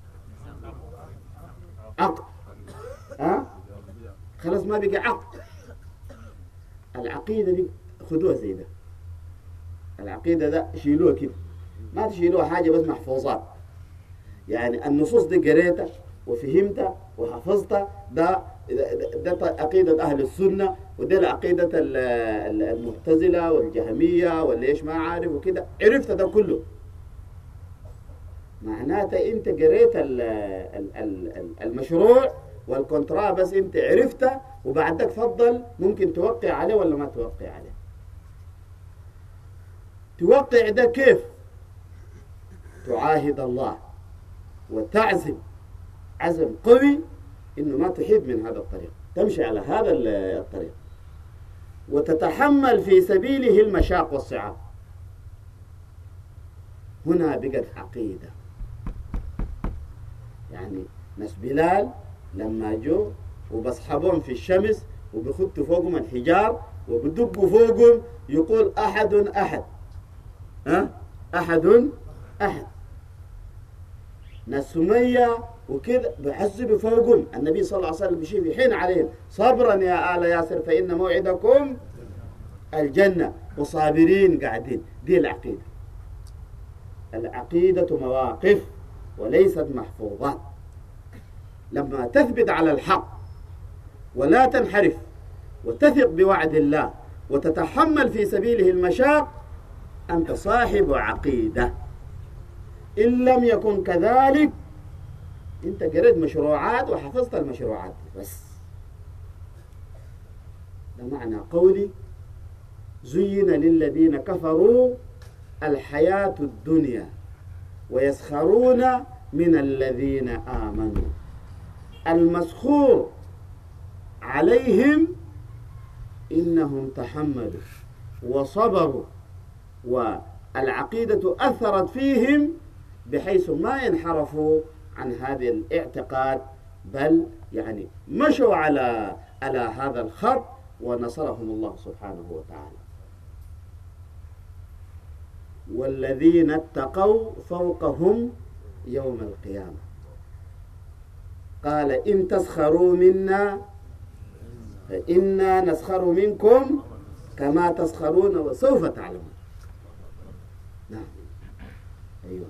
عقد. ها؟ خلاص ما بقي عقد. العقيدة دي خذوها زي ده. العقيدة ده شيلوها كده، ما تشيلوها حاجة بس محفوظات. يعني النصوص دي قريتها وفهمت وحفظت ده ده, ده عقيدة أهل السنة، وده عقيدة المعتزلة والجهمية واللي إيش ما عارف وكده، عرفت ده كله، معناته أنت قريت المشروع والكونترا، بس أنت عرفته وبعدك فضل ممكن توقع عليه ولا ما توقع عليه. توقع ده كيف؟ تعاهد الله وتعزم عزم قوي إنه ما تحيد من هذا الطريق، تمشي على هذا الطريق وتتحمل في سبيله المشاق والصعاب. هنا بقت عقيدة. يعني ناس بلال لما جو وبصحبهم في الشمس وبخطوا فوقهم الحجار وبدقوا فوقهم يقول أحد أحد، ها أحد أحد. ناس سمية وكذا بيحسبوا فوقهم، النبي صلى الله عليه وسلم بيشير يحين عليهم صبرا يا آل ياسر فإن موعدكم الجنة، وصابرين قاعدين. دي العقيدة. العقيدة مواقف وليست محفوظات. لما تثبت على الحق ولا تنحرف وتثق بوعد الله وتتحمل في سبيله المشاق، أنت صاحب عقيدة. إن لم يكن كذلك أنت قريت مشروعات وحفظت المشروعات بس. ده معنى قولي زين للذين كفروا الحياة الدنيا ويسخرون من الذين آمنوا. المسخور عليهم إنهم تحملوا وصبروا، والعقيدة أثرت فيهم بحيث ما ينحرفوا عن هذا الاعتقاد، بل يعني مشوا على على هذا الخط ونصرهم الله سبحانه وتعالى. والذين اتقوا فوقهم يوم القيامة. قال إن تسخروا منا فإنا نسخر منكم كما تسخرون وسوف تعلمون. نعم أيوة.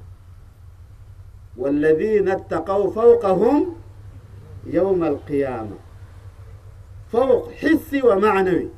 والذين اتقوا فوقهم يوم القيامة. فوق حسي ومعنوي.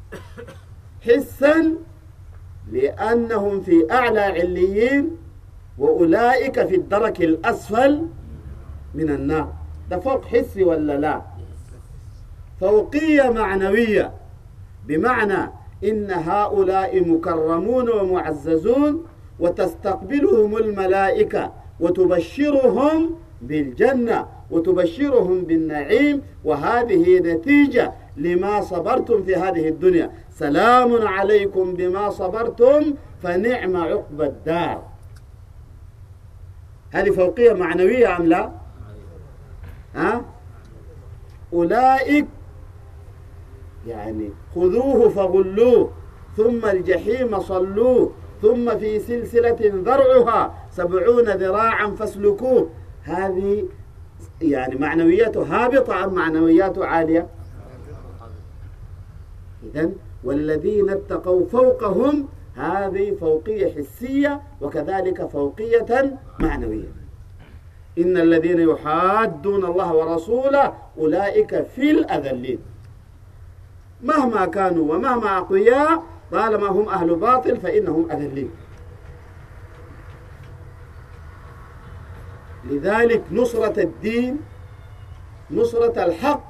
حسا لأنهم في أعلى عليين وأولئك في الدرك الأسفل من النار. ده فوق حسي ولا لا؟ فوقية معنوية، بمعنى إن هؤلاء مكرمون ومعززون وتستقبلهم الملائكة وتبشرهم بالجنة وتبشرهم بالنعيم، وهذه نتيجة لما صبرتم في هذه الدنيا. سلام عليكم بما صبرتم فنعم عقبى الدار. هذه فوقية معنوية أم لا؟ ها؟ أولئك يعني خذوه فغلوه ثم الجحيم صلوه ثم في سلسلة ذرعها سبعون ذراعا فاسلكوه. هذه يعني معنوياته هابطة أم معنوياته عالية؟ إذن والذين اتقوا فوقهم، هذه فوقية حسية وكذلك فوقية معنوية. إن الذين يحادون الله ورسوله أولئك في الأذلين. مهما كانوا ومهما أقوياء طالما هم أهل باطل فإنهم أذلين. لذلك نصرة الدين، نصرة الحق،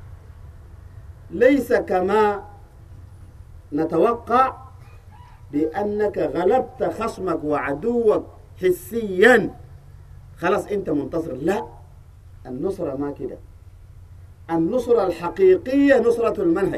ليس كما نتوقع بأنك غلبت خصمك وعدوك حسيا خلاص أنت منتصر. لا، النصرة ما كده. النصرة الحقيقية نصرة المنهج.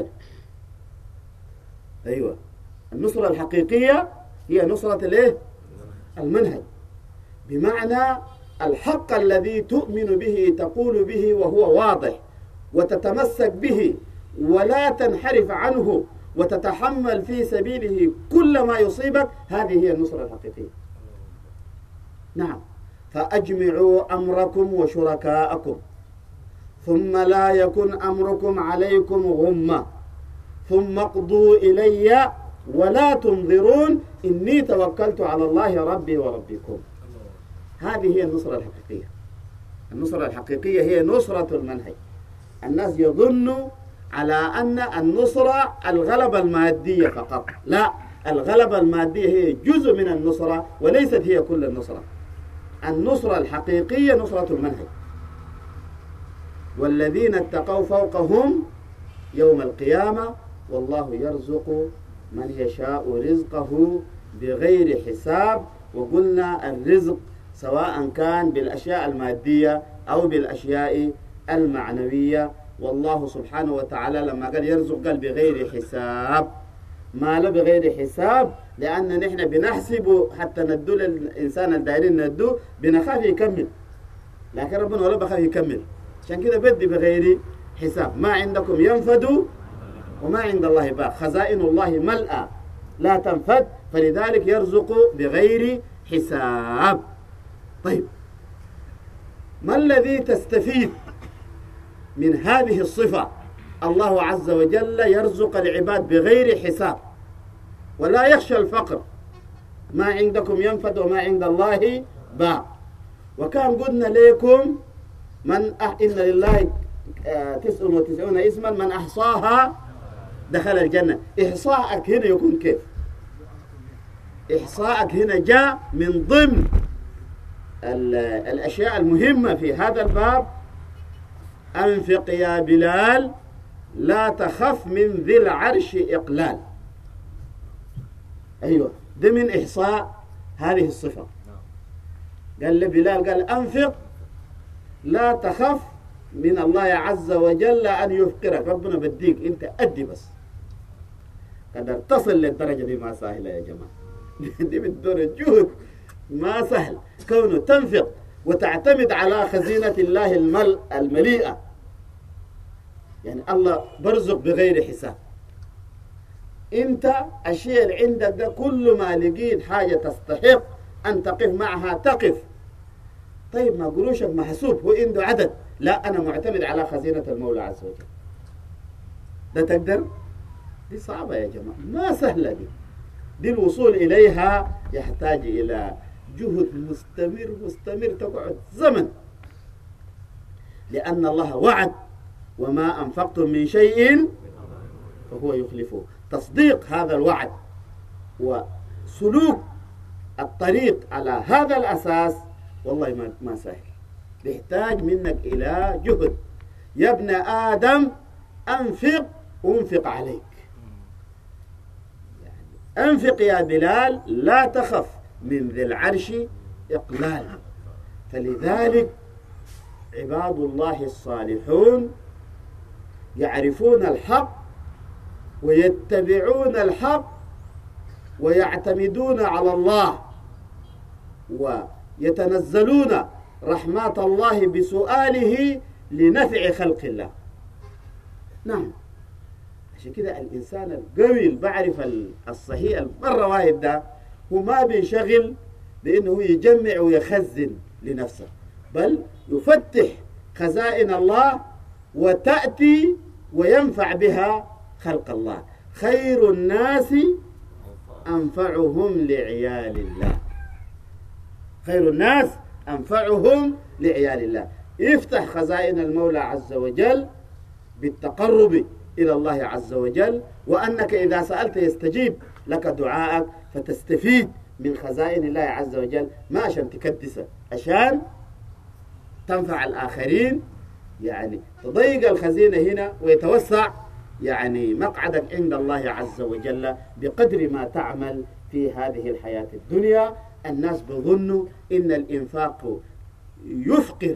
أيوة، النصرة الحقيقية هي نصرة الايه؟ المنهج، بمعنى الحق الذي تؤمن به تقول به وهو واضح وتتمسك به ولا تنحرف عنه وتتحمل في سبيله كل ما يصيبك. هذه هي النصرة الحقيقية. نعم. فأجمعوا أمركم وشركاءكم ثم لا يكن أمركم عليكم غمة ثم اقضوا إلي ولا تنظرون إني توكلت على الله ربي وربكم. هذه هي النصرة الحقيقية. النصرة الحقيقية هي نصرة المنهج. الناس يظنوا على أن النصرة الغلبة المادية فقط، لا، الغلبة المادية هي جزء من النصرة وليست هي كل النصرة. النصرة الحقيقية نصرة المنهج. والذين اتقوا فوقهم يوم القيامة والله يرزق من يشاء رزقه بغير حساب. وقلنا الرزق سواء كان بالأشياء المادية أو بالأشياء المعنوية. والله سبحانه وتعالى لما قال يرزق قال بغير حساب. ما لا بغير حساب لأن نحن بنحسب حتى ندو الإنسان الدائرين ندو بنخاف يكمل، لكن ربنا ولا بخاف يكمل. عشان كده بدي بغير حساب. ما عندكم ينفد وما عند الله باق، خزائن الله ملأى لا تنفد، فلذلك يرزق بغير حساب. طيب، ما الذي تستفيد من هذه الصفة؟ الله عز وجل يرزق العباد بغير حساب ولا يخشى الفقر. ما عندكم ينفد وما عند الله باق. وكان قلنا لكم من أح... إن لله تسع وتسعون اسما من أحصاها دخل الجنة. إحصاءك هنا يكون كيف؟ إحصاءك هنا جاء من ضمن الأشياء المهمة في هذا الباب. أنفق يا بلال لا تخف من ذي العرش إقلال. أيوة، ده من إحصاء هذه الصفة. قال لبلال قال أنفق لا تخف من الله عز وجل أن يفقرك. ربنا بديك أنت أدي بس. قدر تصل للدرجة دي ما سهلة يا جماعة. دي بالدور الجهد ما سهل كونه تنفق وتعتمد على خزينة الله المل المليئة. يعني الله برزق بغير حساب. انت الشيء اللي عندك ده كل ما لقيت حاجة تستحق أن تقف معها تقف. طيب ما قروشك محسوب هو عنده عدد، لا، أنا معتمد على خزينة المولى عز وجل. ده تقدر؟ دي صعبة يا جماعة، ما سهلة دي. دي الوصول إليها يحتاج إلى جهد مستمر مستمر تقعد زمن، لأن الله وعد وما أنفقتم من شيء فهو يخلفه. تصديق هذا الوعد وسلوك الطريق على هذا الأساس والله ما ما سهل، بيحتاج منك إلى جهد. يا ابن آدم أنفق أنفق عليك. يعني أنفق يا بلال لا تخف من ذي العرش إقلال. فلذلك عباد الله الصالحون يعرفون الحق ويتبعون الحق ويعتمدون على الله ويتنزلون رحمات الله بسؤاله لنفع خلق الله. نعم، عشان كده الإنسان القوي اللي بعرف الصحيح المرة واحد ده هو ما بينشغل بأنه يجمع ويخزن لنفسه، بل يفتح خزائن الله وتأتي وينفع بها خلق الله. خير الناس أنفعهم لعيال الله. خير الناس أنفعهم لعيال الله. افتح خزائن المولى عز وجل بالتقرب إلى الله عز وجل، وأنك إذا سألت يستجيب لك دعاءك، فتستفيد من خزائن الله عز وجل، ما عشان تكدسه، عشان تنفع الآخرين. يعني تضيق الخزينة هنا ويتوسع يعني مقعدك عند الله عز وجل بقدر ما تعمل في هذه الحياة الدنيا. الناس بظنوا إن الإنفاق يفقر.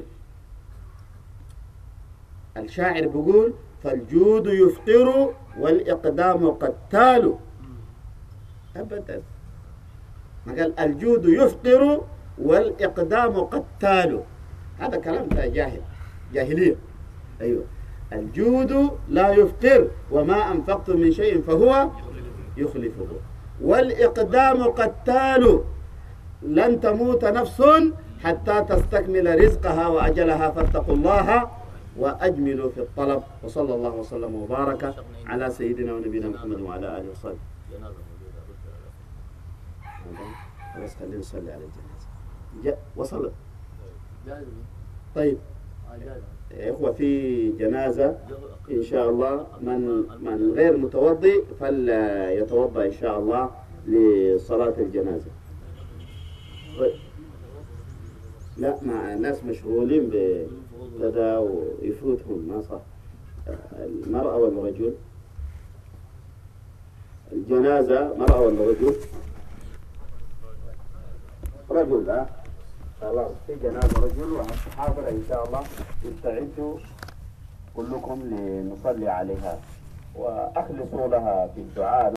الشاعر بيقول فالجود يفقر والإقدام قتال. أبدا، ما قال الجود يفقر والإقدام قتال. هذا كلام جاهل، جاهلية. أيوة، الجود لا يفقر وما أنفقتم من شيء فهو يخلفه، والإقدام قتال. لن تموت نفس حتى تستكمل رزقها وأجلها، فاتقوا الله وأجملوا في الطلب. وصلى الله وسلم وبارك على سيدنا ونبينا محمد وعلى آله وصحبه. بس خلينا نصلي على الجنازة. وصلت طيب إخوة، في جنازة إن شاء الله، من من غير متوضئ فليتوضأ إن شاء الله لصلاة الجنازة. طيب. لا، مع ناس مشغولين بكذا ويفوتهم، ما صح. المرأة والرجل، الجنازة مرأة ولا رجل؟ رجل. لا خلاص، في جنازة رجل وحاضر إن شاء الله. استعدوا كلكم لنصلي عليها وأخلصوا لها في الدعاء.